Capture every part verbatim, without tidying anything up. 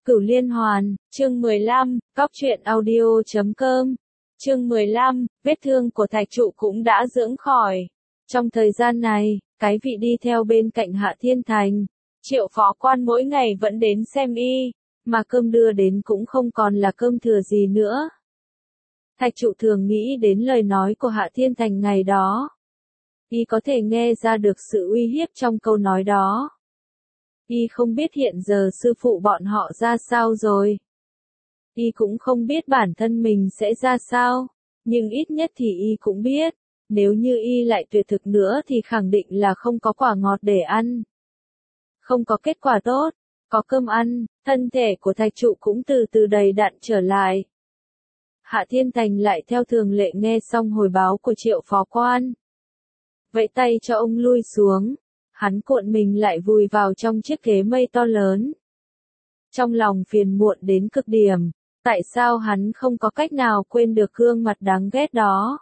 Cửu Liên Hoàn, chương mười lăm, Cóc truyện audio chấm com. Chương mười lăm, vết thương của Thạch Trụ cũng đã dưỡng khỏi. Trong thời gian này, cái vị đi theo bên cạnh Hạ Thiên Thành, Triệu phó quan mỗi ngày vẫn đến xem y, mà cơm đưa đến cũng không còn là cơm thừa gì nữa. Thạch Trụ thường nghĩ đến lời nói của Hạ Thiên Thành ngày đó. Y có thể nghe ra được sự uy hiếp trong câu nói đó. Y không biết hiện giờ sư phụ bọn họ ra sao rồi. Y cũng không biết bản thân mình sẽ ra sao, nhưng ít nhất thì Y cũng biết, nếu như Y lại tuyệt thực nữa thì khẳng định là không có quả ngọt để ăn. Không có kết quả tốt, có cơm ăn, thân thể của Thạch Trụ cũng từ từ đầy đặn trở lại. Hạ Thiên Thành lại theo thường lệ nghe xong hồi báo của Triệu phó quan. Vẫy tay cho ông lui xuống. Hắn cuộn mình lại vùi vào trong chiếc ghế mây to lớn. Trong lòng phiền muộn đến cực điểm, tại sao hắn không có cách nào quên được gương mặt đáng ghét đó.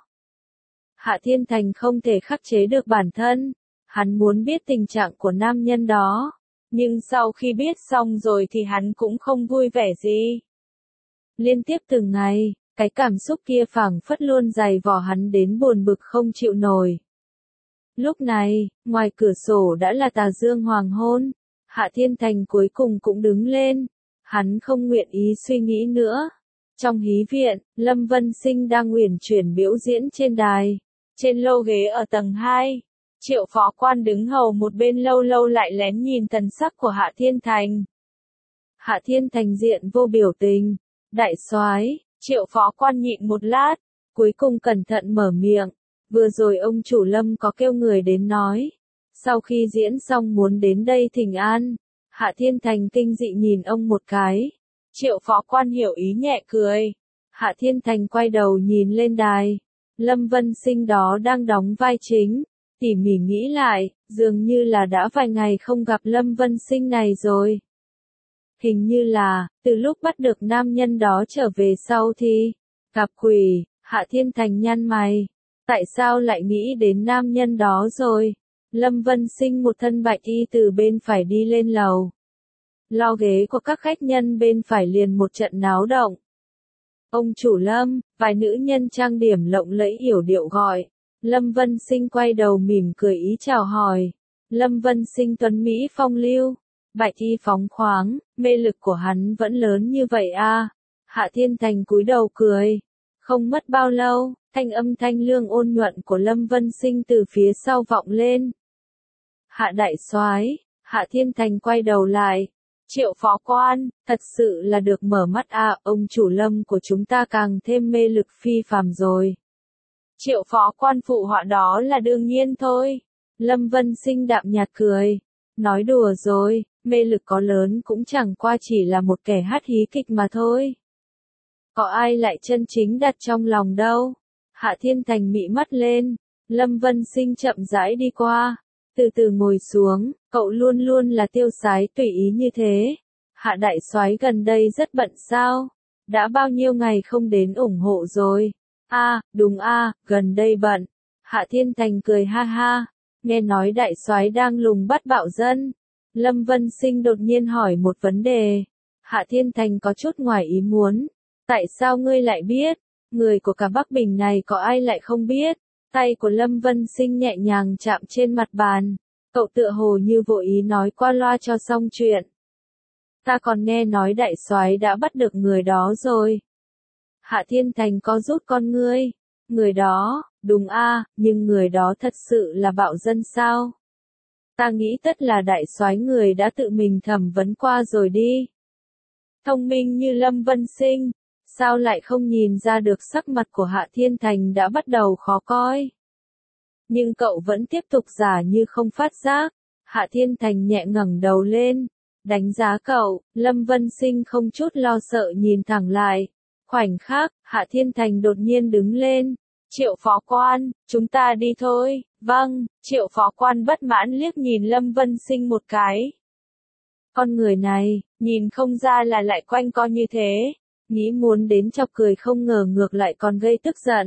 Hạ Thiên Thành không thể khắc chế được bản thân, hắn muốn biết tình trạng của nam nhân đó, nhưng sau khi biết xong rồi thì hắn cũng không vui vẻ gì. Liên tiếp từng ngày, cái cảm xúc kia phảng phất luôn dày vò hắn đến buồn bực không chịu nổi. Lúc này, ngoài cửa sổ đã là tà dương hoàng hôn, Hạ Thiên Thành cuối cùng cũng đứng lên, hắn không nguyện ý suy nghĩ nữa. Trong hí viện, Lâm Vân Sinh đang uyển chuyển biểu diễn trên đài, trên lô ghế ở tầng hai, Triệu phó quan đứng hầu một bên lâu lâu lại lén nhìn thần sắc của Hạ Thiên Thành. Hạ Thiên Thành diện vô biểu tình, đại soái, Triệu phó quan nhịn một lát, cuối cùng cẩn thận mở miệng. Vừa rồi ông chủ Lâm có kêu người đến nói, sau khi diễn xong muốn đến đây thỉnh an. Hạ Thiên Thành kinh dị nhìn ông một cái. Triệu phó quan hiểu ý nhẹ cười. Hạ Thiên Thành quay đầu nhìn lên đài. Lâm Vân Sinh đó đang đóng vai chính. Tỉ mỉ nghĩ lại, dường như là đã vài ngày không gặp Lâm Vân Sinh này rồi. Hình như là, từ lúc bắt được nam nhân đó trở về sau thì, gặp quỷ. Hạ Thiên Thành nhăn mày. Tại sao lại nghĩ đến nam nhân đó rồi? Lâm Vân Sinh một thân bạch y từ bên phải đi lên lầu. Lo ghế của các khách nhân bên phải liền một trận náo động. Ông chủ Lâm, vài nữ nhân trang điểm lộng lẫy yểu điệu gọi. Lâm Vân Sinh quay đầu mỉm cười ý chào hỏi. Lâm Vân Sinh tuấn Mỹ phong lưu, bạch y phóng khoáng, mê lực của hắn vẫn lớn như vậy à? Hạ Thiên Thành cúi đầu cười. Không mất bao lâu, thanh âm thanh lương ôn nhuận của Lâm Vân Sinh từ phía sau vọng lên. Hạ đại soái, Hạ Thiên Thành quay đầu lại. Triệu phó quan, thật sự là được mở mắt à, ông chủ Lâm của chúng ta càng thêm mê lực phi phàm rồi. Triệu phó quan phụ họa đó là đương nhiên thôi. Lâm Vân Sinh đạm nhạt cười. Nói đùa rồi, mê lực có lớn cũng chẳng qua chỉ là một kẻ hát hí kịch mà thôi. Có ai lại chân chính đặt trong lòng đâu. Hạ Thiên Thành mị mắt lên. Lâm Vân Sinh chậm rãi đi qua. Từ từ ngồi xuống. Cậu luôn luôn là tiêu sái tùy ý như thế. Hạ đại soái gần đây rất bận sao? Đã bao nhiêu ngày không đến ủng hộ rồi? A, à, đúng a, à, gần đây bận. Hạ Thiên Thành cười ha ha. Nghe nói đại soái đang lùng bắt bạo dân. Lâm Vân Sinh đột nhiên hỏi một vấn đề. Hạ Thiên Thành có chút ngoài ý muốn. Tại sao ngươi lại biết? Người của cả Bắc Bình này có ai lại không biết? Tay của Lâm Vân Sinh nhẹ nhàng chạm trên mặt bàn. Cậu tựa hồ như vô ý nói qua loa cho xong chuyện. Ta còn nghe nói đại soái đã bắt được người đó rồi. Hạ Thiên Thành có rút con ngươi. Người đó, đúng a, à, nhưng người đó thật sự là bạo dân sao? Ta nghĩ tất là đại soái người đã tự mình thẩm vấn qua rồi đi. Thông minh như Lâm Vân Sinh. Sao lại không nhìn ra được sắc mặt của Hạ Thiên Thành đã bắt đầu khó coi. Nhưng cậu vẫn tiếp tục giả như không phát giác. Hạ Thiên Thành nhẹ ngẩng đầu lên. Đánh giá cậu, Lâm Vân Sinh không chút lo sợ nhìn thẳng lại. Khoảnh khắc, Hạ Thiên Thành đột nhiên đứng lên. Triệu phó quan, chúng ta đi thôi. Vâng, Triệu phó quan bất mãn liếc nhìn Lâm Vân Sinh một cái. Con người này, nhìn không ra là lại quanh co như thế. Nghĩ muốn đến chọc cười không ngờ ngược lại còn gây tức giận.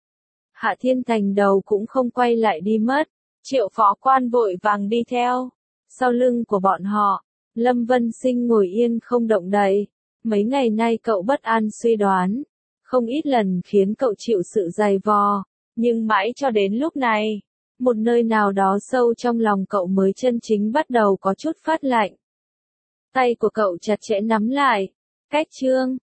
Hạ Thiên Thành đầu cũng không quay lại đi mất. Triệu phó quan vội vàng đi theo. Sau lưng của bọn họ, Lâm Vân Sinh ngồi yên không động đậy. Mấy ngày nay cậu bất an suy đoán. Không ít lần khiến cậu chịu sự dày vò. Nhưng mãi cho đến lúc này, một nơi nào đó sâu trong lòng cậu mới chân chính bắt đầu có chút phát lạnh. Tay của cậu chặt chẽ nắm lại. Cách chương